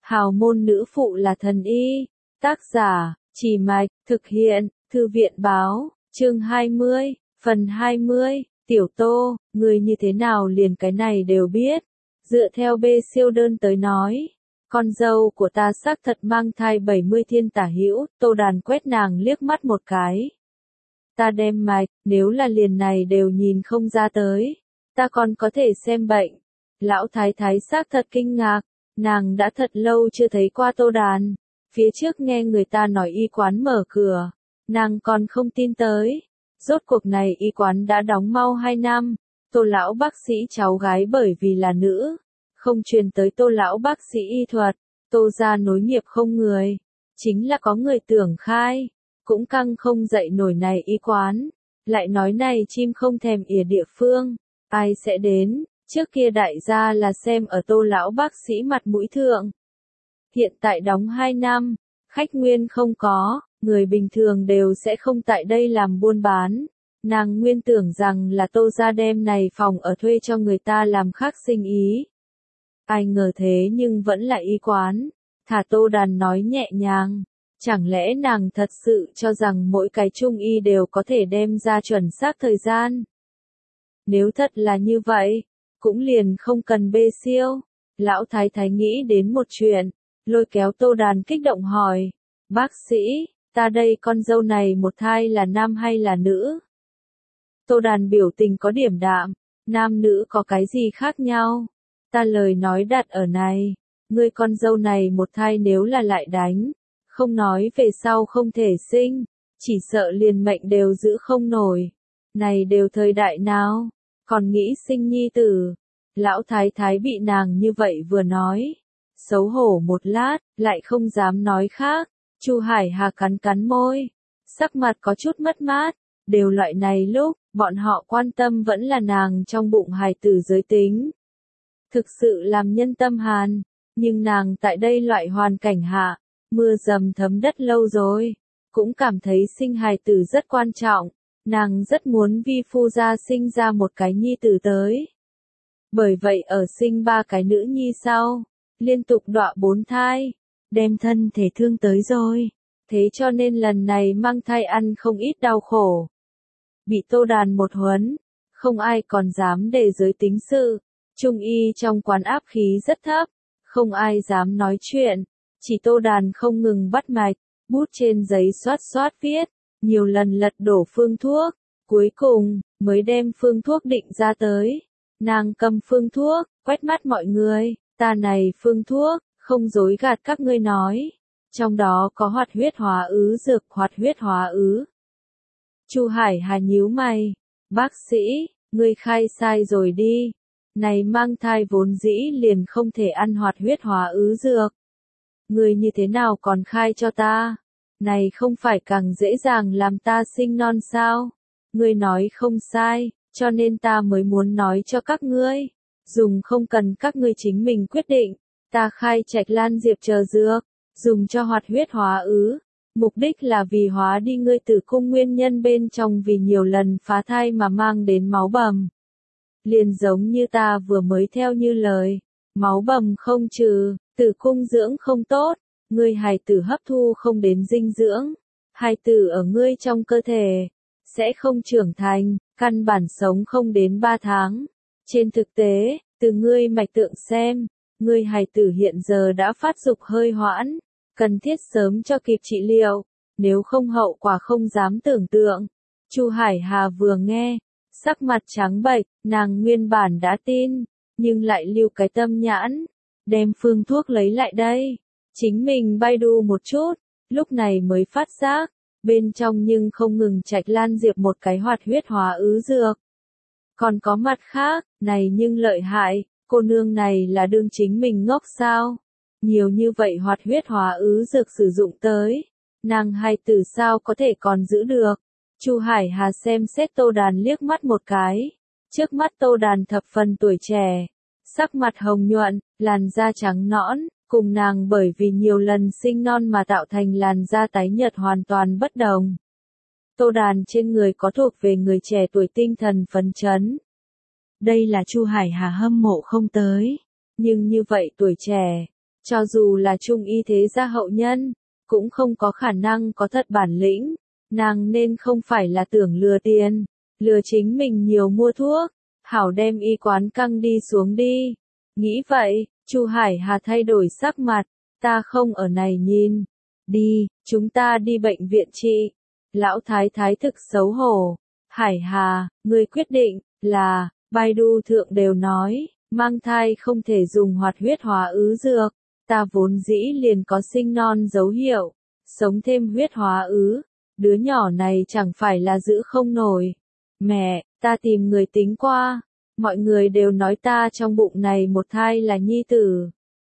Hào môn nữ phụ là thần y. Tác giả, Chỉ Mạch, thực hiện, Thư viện báo, chương 20, phần 20, Tiểu Tô, người như thế nào liền cái này đều biết. Dựa theo B siêu đơn tới nói, con dâu của ta xác thật mang thai 70 thiên tả hữu, Tô Đàn quét nàng liếc mắt một cái. Ta đem mạch, nếu là liền này đều nhìn không ra tới, ta còn có thể xem bệnh. Lão thái thái xác thật kinh ngạc, nàng đã thật lâu chưa thấy qua Tô Đàn. Phía trước nghe người ta nói y quán mở cửa, nàng còn không tin tới. Rốt cuộc này y quán đã đóng mau 2 năm, Tô lão bác sĩ cháu gái bởi vì là nữ, không truyền tới Tô lão bác sĩ y thuật, Tô gia nối nghiệp không người. Chính là có người tưởng khai, cũng căng không dậy nổi này y quán. Lại nói này chim không thèm ỉa địa phương, ai sẽ đến, trước kia đại gia là xem ở Tô lão bác sĩ mặt mũi thượng. Hiện tại đóng 2 năm, khách nguyên không có, người bình thường đều sẽ không tại đây làm buôn bán. Nàng nguyên tưởng rằng là Tô gia đem này phòng ở thuê cho người ta làm khác sinh ý. Ai ngờ thế nhưng vẫn là y quán. Thả Tô Đàn nói nhẹ nhàng. Chẳng lẽ nàng thật sự cho rằng mỗi cái trung y đều có thể đem ra chuẩn xác thời gian? Nếu thật là như vậy, cũng liền không cần bê siêu. Lão thái thái nghĩ đến một chuyện, lôi kéo Tô Đàn kích động hỏi. Bác sĩ, ta đây con dâu này một thai là nam hay là nữ? Tô Đàn biểu tình có điểm đạm, nam nữ có cái gì khác nhau? Ta lời nói đặt ở này, ngươi con dâu này một thai nếu là lại đánh, không nói về sau không thể sinh, chỉ sợ liền mệnh đều giữ không nổi. Này đều thời đại nào, còn nghĩ sinh nhi tử. Lão thái thái bị nàng như vậy vừa nói, xấu hổ một lát, lại không dám nói khác. Chu Hải Hà cắn cắn môi, sắc mặt có chút mất mát, đều loại này lúc, bọn họ quan tâm vẫn là nàng trong bụng hài tử giới tính. Thực sự làm nhân tâm hàn, nhưng nàng tại đây loại hoàn cảnh hạ, mưa dầm thấm đất lâu rồi, cũng cảm thấy sinh hài tử rất quan trọng, nàng rất muốn vi phu gia sinh ra một cái nhi tử tới. Bởi vậy ở sinh 3 cái nữ nhi sau, liên tục đọa 4 thai, đem thân thể thương tới rồi, thế cho nên lần này mang thai ăn không ít đau khổ. Bị Tô Đàn một huấn, không ai còn dám để giới tính sự, trung y trong quán áp khí rất thấp, không ai dám nói chuyện, chỉ Tô Đàn không ngừng bắt mạch, bút trên giấy xoát xoát viết, nhiều lần lật đổ phương thuốc, cuối cùng, mới đem phương thuốc định ra tới. Nàng cầm phương thuốc, quét mắt mọi người, ta này phương thuốc, không dối gạt các ngươi nói, trong đó có hoạt huyết hóa ứ dược, hoạt huyết hóa ứ. Chu Hải Hà nhíu mày, bác sĩ, ngươi khai sai rồi đi, này mang thai vốn dĩ liền không thể ăn hoạt huyết hóa ứ dược. Ngươi như thế nào còn khai cho ta? Này không phải càng dễ dàng làm ta sinh non sao? Ngươi nói không sai, cho nên ta mới muốn nói cho các ngươi, dùng không cần các ngươi chính mình quyết định, ta khai Trạch Lan Diệp chờ dược, dùng cho hoạt huyết hóa ứ, mục đích là vì hóa đi ngươi tử cung nguyên nhân bên trong vì nhiều lần phá thai mà mang đến máu bầm. Liền giống như ta vừa mới theo như lời, máu bầm không trừ, tử cung dưỡng không tốt, ngươi hài tử hấp thu không đến dinh dưỡng, hài tử ở ngươi trong cơ thể, sẽ không trưởng thành, căn bản sống không đến 3 tháng. Trên thực tế, từ ngươi mạch tượng xem, ngươi hài tử hiện giờ đã phát dục hơi hoãn, cần thiết sớm cho kịp trị liệu, nếu không hậu quả không dám tưởng tượng. Chu Hải Hà vừa nghe, sắc mặt trắng bệch, nàng nguyên bản đã tin, nhưng lại lưu cái tâm nhãn, đem phương thuốc lấy lại đây, chính mình bay đu một chút, lúc này mới phát giác, bên trong nhưng không ngừng Trạch Lan Diệp một cái hoạt huyết hóa ứ dược. Còn có mặt khác, này nhưng lợi hại, cô nương này là đương chính mình ngốc sao? Nhiều như vậy hoạt huyết hóa ứ dược sử dụng tới, nàng hài tử sao có thể còn giữ được? Chu Hải Hà xem xét Tô Đàn liếc mắt một cái, trước mắt Tô Đàn thập phần tuổi trẻ, sắc mặt hồng nhuận, làn da trắng nõn, cùng nàng bởi vì nhiều lần sinh non mà tạo thành làn da tái nhợt hoàn toàn bất đồng. Tô Đàn trên người có thuộc về người trẻ tuổi tinh thần phấn chấn. Đây là Chu Hải Hà hâm mộ không tới, nhưng như vậy tuổi trẻ, Cho dù là trung y thế gia hậu nhân, cũng không có khả năng có thật bản lĩnh, nàng nên không phải là tưởng lừa tiền, lừa chính mình nhiều mua thuốc, hảo đem y quán căng đi xuống đi. Nghĩ vậy, Chu Hải Hà thay đổi sắc mặt, ta không ở này nhìn. Đi, chúng ta đi bệnh viện trị. Lão thái thái thực xấu hổ. Hải Hà, ngươi quyết định, là, Baidu thượng đều nói, mang thai không thể dùng hoạt huyết hóa ứ dược. Ta vốn dĩ liền có sinh non dấu hiệu, sống thêm huyết hóa ứ. Đứa nhỏ này chẳng phải là giữ không nổi. Mẹ, ta tìm người tính qua. Mọi người đều nói ta trong bụng này một thai là nhi tử.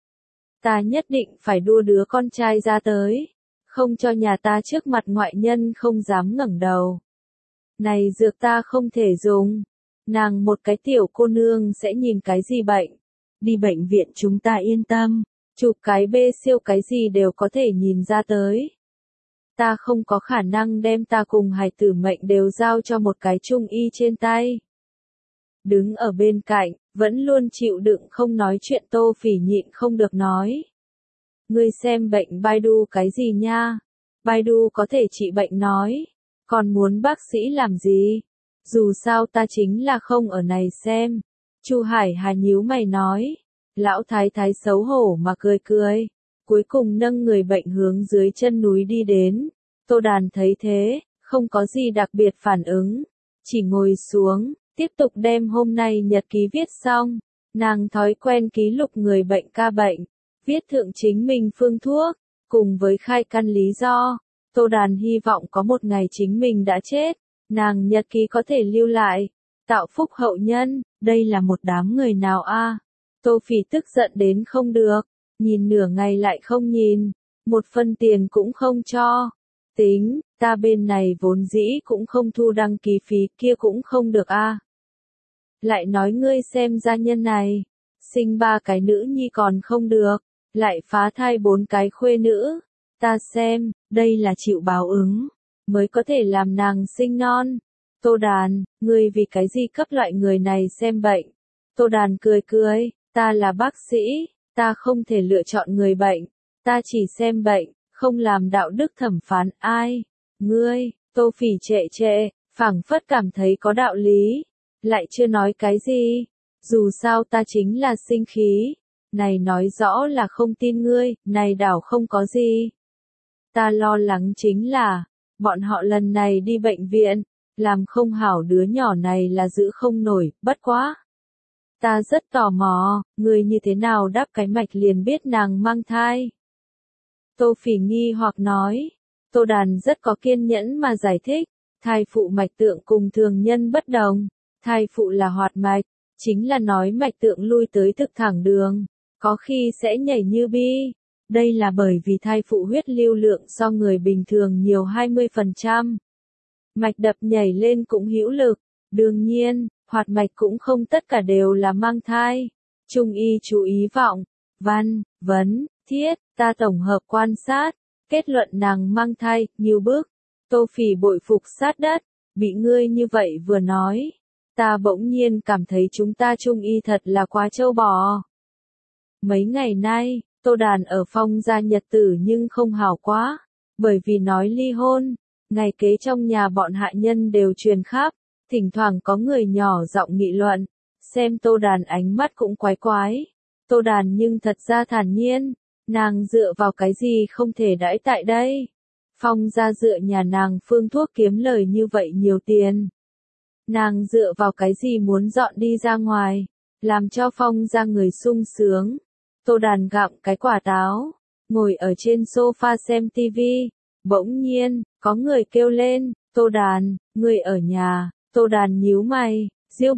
Ta nhất định phải đua đứa con trai ra tới. Không cho nhà ta trước mặt ngoại nhân không dám ngẩng đầu. Này dược ta không thể dùng. Nàng một cái tiểu cô nương sẽ nhìn cái gì bệnh. Đi bệnh viện chúng ta yên tâm. Chụp cái bê siêu cái gì đều có thể nhìn ra tới. Ta không có khả năng đem ta cùng hài tử mệnh đều giao cho một cái trung y trên tay. Đứng ở bên cạnh, vẫn luôn chịu đựng không nói chuyện Tô Phỉ nhịn không được nói. Ngươi xem bệnh Baidu cái gì nha? Baidu có thể trị bệnh nói. Còn muốn bác sĩ làm gì? Dù sao ta chính là không ở này xem. Chu Hải Hà nhíu mày nói. Lão thái thái xấu hổ mà cười cười. Cuối cùng nâng người bệnh hướng dưới chân núi đi đến. Tô Đàn thấy thế, không có gì đặc biệt phản ứng. Chỉ ngồi xuống, tiếp tục đem hôm nay nhật ký viết xong. Nàng thói quen ký lục người bệnh ca bệnh. Viết thượng chính mình phương thuốc, cùng với khai căn lý do. Tô Đàn hy vọng có một ngày chính mình đã chết. Nàng nhật ký có thể lưu lại. Tạo phúc hậu nhân, đây là một đám người nào a? Tô Phỉ tức giận đến không được. Nhìn nửa ngày lại không nhìn, một phân tiền cũng không cho. Tính, ta bên này vốn dĩ cũng không thu đăng ký phí kia cũng không được a. Lại nói ngươi xem gia nhân này, sinh 3 cái nữ nhi còn không được, lại phá thai 4 cái khuê nữ. Ta xem, đây là chịu báo ứng, mới có thể làm nàng sinh non. Tô Đàn, ngươi vì cái gì cấp loại người này xem bệnh? Tô Đàn cười cười, ta là bác sĩ. Ta không thể lựa chọn người bệnh, ta chỉ xem bệnh, không làm đạo đức thẩm phán ai. Ngươi, Tô Phỉ trệ, phảng phất cảm thấy có đạo lý, lại chưa nói cái gì. Dù sao ta chính là sinh khí, này nói rõ là không tin ngươi, này đảo không có gì. Ta lo lắng chính là, bọn họ lần này đi bệnh viện, làm không hảo đứa nhỏ này là giữ không nổi, bất quá. Ta rất tò mò, người như thế nào đáp cái mạch liền biết nàng mang thai. Tô Phỉ nghi hoặc nói. Tô Đàn rất có kiên nhẫn mà giải thích. Thai phụ mạch tượng cùng thường nhân bất đồng. Thai phụ là hoạt mạch, chính là nói mạch tượng lui tới thực thẳng đường. Có khi sẽ nhảy như bi. Đây là bởi vì thai phụ huyết lưu lượng so người bình thường nhiều 20%. Mạch đập nhảy lên cũng hữu lực. Đương nhiên, hoạt mạch cũng không tất cả đều là mang thai. Trung y chú ý vọng, văn, vấn, thiết, ta tổng hợp quan sát, kết luận nàng mang thai, nhiều bước. Tô Phỉ bội phục sát đất, bị ngươi như vậy vừa nói. Ta bỗng nhiên cảm thấy chúng ta trung y thật là quá trâu bò. Mấy ngày nay, Tô Đàn ở Phong gia nhật tử nhưng không hảo quá, bởi vì nói ly hôn, ngày kế trong nhà bọn hạ nhân đều truyền khắp. Thỉnh thoảng có người nhỏ giọng nghị luận, xem Tô Đàn ánh mắt cũng quái quái. Tô Đàn nhưng thật ra thản nhiên, nàng dựa vào cái gì không thể đãi tại đây. Phong gia dựa nhà nàng phương thuốc kiếm lời như vậy nhiều tiền. Nàng dựa vào cái gì muốn dọn đi ra ngoài, làm cho Phong gia người sung sướng. Tô Đàn gặm cái quả táo, ngồi ở trên sofa xem tivi. Bỗng nhiên, có người kêu lên, Tô Đàn, người ở nhà. Tô Đàn nhíu mày, Diêu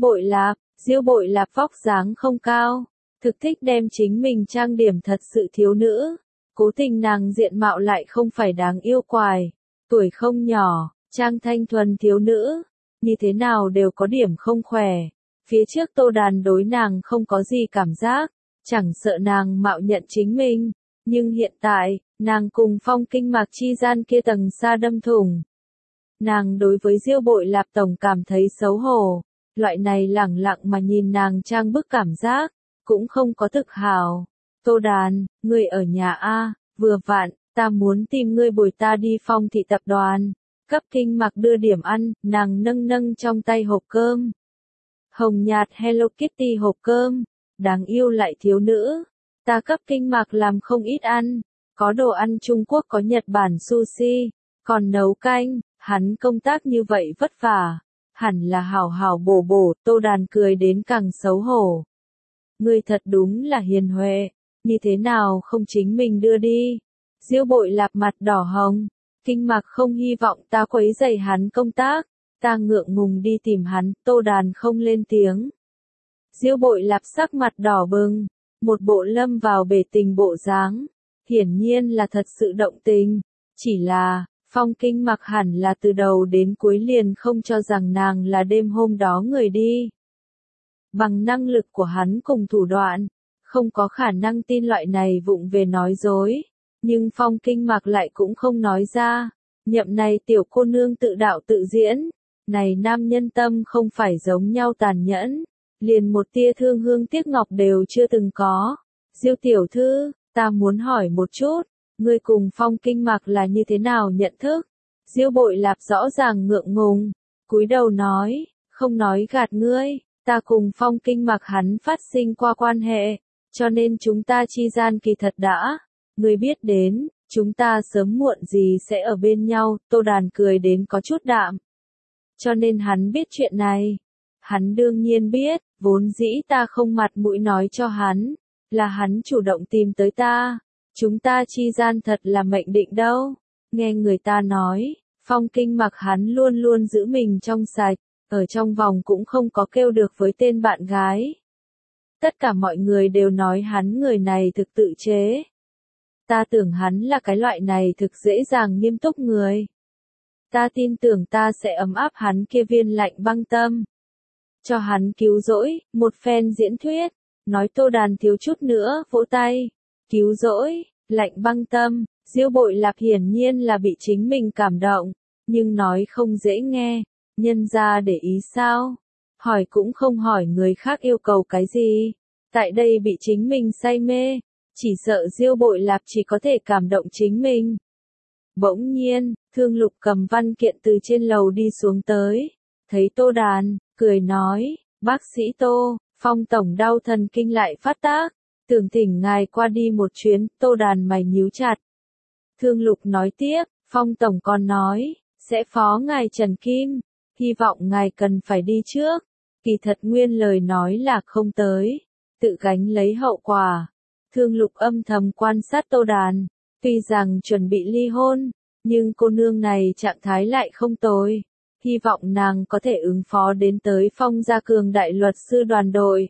Bội Lạp vóc dáng không cao, thực thích đem chính mình trang điểm thật sự thiếu nữ, cố tình nàng diện mạo lại không phải đáng yêu quài, tuổi không nhỏ, trang thanh thuần thiếu nữ, như thế nào đều có điểm không khỏe. Phía trước Tô Đàn đối nàng không có gì cảm giác, chẳng sợ nàng mạo nhận chính mình, nhưng hiện tại, nàng cùng Phong kinh mạc chi gian kia tầng xa đâm thủng. Nàng đối với Diêu Bội Lạp tổng cảm thấy xấu hổ, loại này lẳng lặng mà nhìn nàng trang bức cảm giác, cũng không có thực hào. Tô Đàn, ngươi ở nhà a, vừa vặn, ta muốn tìm ngươi bồi ta đi Phong thị tập đoàn. Cấp Kinh Mặc đưa điểm ăn, nàng nâng nâng trong tay hộp cơm. Hồng nhạt Hello Kitty hộp cơm, đáng yêu lại thiếu nữ. Ta cấp Kinh Mặc làm không ít ăn, có đồ ăn Trung Quốc, có Nhật Bản sushi, còn nấu canh, hắn công tác như vậy vất vả, hẳn là hảo hảo bổ bổ. Tô Đàn cười đến càng xấu hổ. Ngươi thật đúng là hiền huệ, như thế nào không chính mình đưa đi. Diêu Bội Lạp mặt đỏ hồng, Kinh Mặc không hy vọng ta quấy rầy hắn công tác, ta ngượng ngùng đi tìm hắn. Tô Đàn không lên tiếng. Diêu Bội Lạp sắc mặt đỏ bừng, một bộ lâm vào bể tình bộ dáng, hiển nhiên là thật sự động tình, chỉ là, Phong Kinh Mặc hẳn là từ đầu đến cuối liền không cho rằng nàng là đêm hôm đó người đi. Bằng năng lực của hắn cùng thủ đoạn, không có khả năng tin loại này vụng về nói dối, nhưng Phong Kinh Mặc lại cũng không nói ra. Nhậm này tiểu cô nương tự đạo tự diễn, này nam nhân tâm không phải giống nhau tàn nhẫn, liền một tia thương hương tiếc ngọc đều chưa từng có. Diêu tiểu thư, ta muốn hỏi một chút, ngươi cùng Phong Kinh Mặc là như thế nào nhận thức? Diêu Bội Lạp rõ ràng ngượng ngùng, cúi đầu nói, không nói gạt ngươi, ta cùng Phong Kinh Mặc hắn phát sinh qua quan hệ, cho nên chúng ta chi gian kỳ thật đã, ngươi biết đến, chúng ta sớm muộn gì sẽ ở bên nhau. Tô Đàn cười đến có chút đạm. Cho nên hắn biết chuyện này. Hắn đương nhiên biết, vốn dĩ ta không mặt mũi nói cho hắn, là hắn chủ động tìm tới ta. Chúng ta chi gian thật là mệnh định đâu. Nghe người ta nói, Phong Kinh Mặc hắn luôn luôn giữ mình trong sạch, ở trong vòng cũng không có kêu được với tên bạn gái. Tất cả mọi người đều nói hắn người này thực tự chế. Ta tưởng hắn là cái loại này thực dễ dàng nghiêm túc người. Ta tin tưởng ta sẽ ấm áp hắn kia viên lạnh băng tâm. Cho hắn cứu rỗi, một phen diễn thuyết, nói Tô Đàn thiếu chút nữa vỗ tay. Cứu rỗi, lạnh băng tâm, Diêu Bội Lạp hiển nhiên là bị chính mình cảm động, nhưng nói không dễ nghe, nhân ra để ý sao? Hỏi cũng không hỏi người khác yêu cầu cái gì, tại đây bị chính mình say mê, chỉ sợ Diêu Bội Lạp chỉ có thể cảm động chính mình. Bỗng nhiên, Thương Lục cầm văn kiện từ trên lầu đi xuống tới, thấy Tô Đàn, cười nói, bác sĩ Tô, Phong tổng đau thần kinh lại phát tác, tưởng thỉnh ngài qua đi một chuyến. Tô Đàn mày nhíu chặt. Thương Lục nói tiếp, Phong tổng còn nói, sẽ phó ngài Trần Kim, hy vọng ngài cần phải đi trước. Kỳ thật nguyên lời nói là không tới, tự gánh lấy hậu quả. Thương Lục âm thầm quan sát Tô Đàn, tuy rằng chuẩn bị ly hôn, nhưng cô nương này trạng thái lại không tồi, hy vọng nàng có thể ứng phó đến tới Phong gia cường đại luật sư đoàn đội.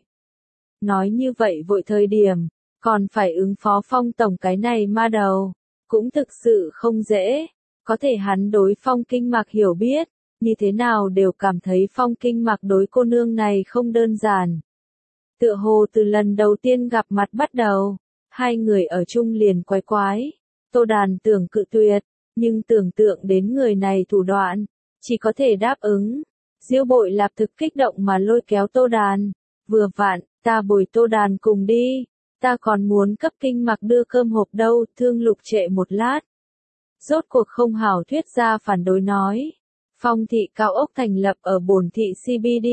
Nói như vậy vội thời điểm, còn phải ứng phó Phong tổng cái này ma đầu, cũng thực sự không dễ. Có thể hắn đối Phong Kinh Mặc hiểu biết, như thế nào đều cảm thấy Phong Kinh Mặc đối cô nương này không đơn giản. Tựa hồ từ lần đầu tiên gặp mặt bắt đầu, hai người ở chung liền quái quái. Tô Đàn tưởng cự tuyệt, nhưng tưởng tượng đến người này thủ đoạn, chỉ có thể đáp ứng. Diêu Bội Lạp thực kích động mà lôi kéo Tô Đàn, vừa vặn, ta bồi Tô Đàn cùng đi, ta còn muốn cấp Kinh Mặc đưa cơm hộp đâu. Thương Lục trệ một lát, rốt cuộc không hảo thuyết ra phản đối nói, Phong thị cao ốc thành lập ở Bổn thị CBD,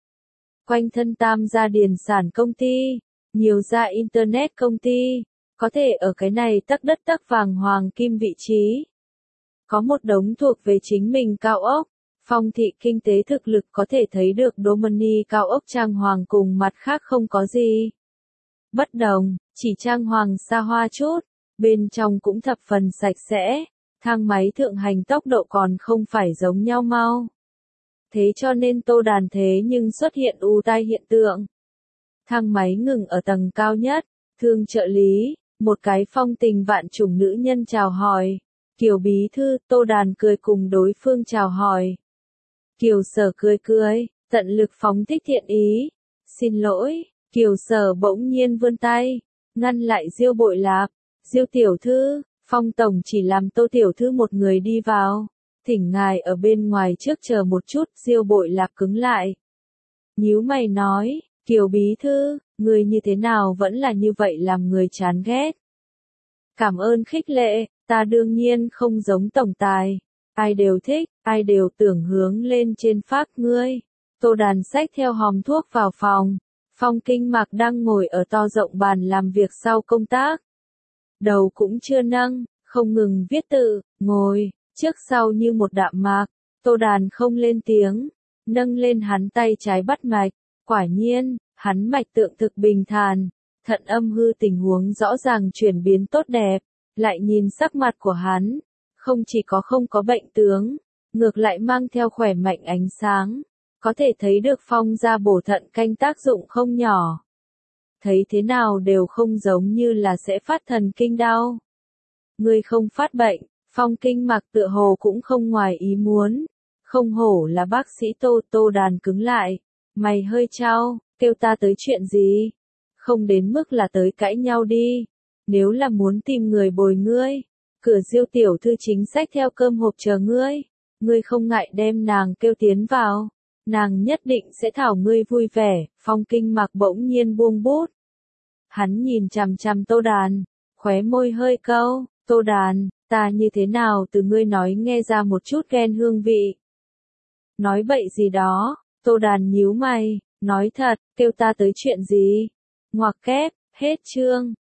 quanh thân Tam gia điền sản công ty, nhiều gia internet công ty, có thể ở cái này tắc đất tắc vàng hoàng kim vị trí. Có một đống thuộc về chính mình cao ốc, Phong thị kinh tế thực lực có thể thấy được Domini cao ốc trang hoàng cùng mặt khác không có gì bất đồng, chỉ trang hoàng xa hoa chút, bên trong cũng thập phần sạch sẽ, thang máy thượng hành tốc độ còn không phải giống nhau mau. Thế cho nên Tô Đàn thế nhưng xuất hiện ù tai hiện tượng. Thang máy ngừng ở tầng cao nhất, Thương trợ lý, một cái phong tình vạn trùng nữ nhân chào hỏi. Kiều bí thư. Tô Đàn cười cùng đối phương chào hỏi. Kiều Sở cười cười, tận lực phóng thích thiện ý. Xin lỗi. Kiều Sở bỗng nhiên vươn tay, ngăn lại Diêu Bội Lạp. Diêu tiểu thư, Phong tổng chỉ làm Tô tiểu thư một người đi vào, thỉnh ngài ở bên ngoài trước chờ một chút. Diêu Bội Lạp cứng lại, nhíu mày nói, Kiều bí thư, người như thế nào vẫn là như vậy làm người chán ghét. Cảm ơn khích lệ, ta đương nhiên không giống tổng tài. Ai đều thích, ai đều tưởng hướng lên trên phác ngươi. Tô Đàn xách theo hòm thuốc vào phòng. Phong Kinh Mạc đang ngồi ở to rộng bàn làm việc sau công tác. Đầu cũng chưa nâng, không ngừng viết tự, ngồi, trước sau như một đạm mạc. Tô Đàn không lên tiếng, nâng lên hắn tay trái bắt mạch. Quả nhiên, hắn mạch tượng thực bình thản, thận âm hư tình huống rõ ràng chuyển biến tốt đẹp. Lại nhìn sắc mặt của hắn, không chỉ có không có bệnh tướng, ngược lại mang theo khỏe mạnh ánh sáng. Có thể thấy được Phong gia bổ thận canh tác dụng không nhỏ. Thấy thế nào đều không giống như là sẽ phát thần kinh đau. Ngươi không phát bệnh, Phong Kinh Mạc tựa hồ cũng không ngoài ý muốn. Không hổ là bác sĩ Tô. Tô Đàn cứng lại. Mày hơi trao, kêu ta tới chuyện gì? Không đến mức là tới cãi nhau đi. Nếu là muốn tìm người bồi ngươi, cửa Diêu tiểu thư chính sách theo cơm hộp chờ ngươi. Ngươi không ngại đem nàng kêu tiến vào. Nàng nhất định sẽ thảo ngươi vui vẻ. Phong Kinh Mạc bỗng nhiên buông bút. Hắn nhìn chằm chằm Tô Đàn, khóe môi hơi câu. Tô Đàn, ta như thế nào từ ngươi nói nghe ra một chút ghen hương vị. Nói bậy gì đó, Tô Đàn nhíu mày, nói thật, kêu ta tới chuyện gì? Ngoặc kép, hết chương.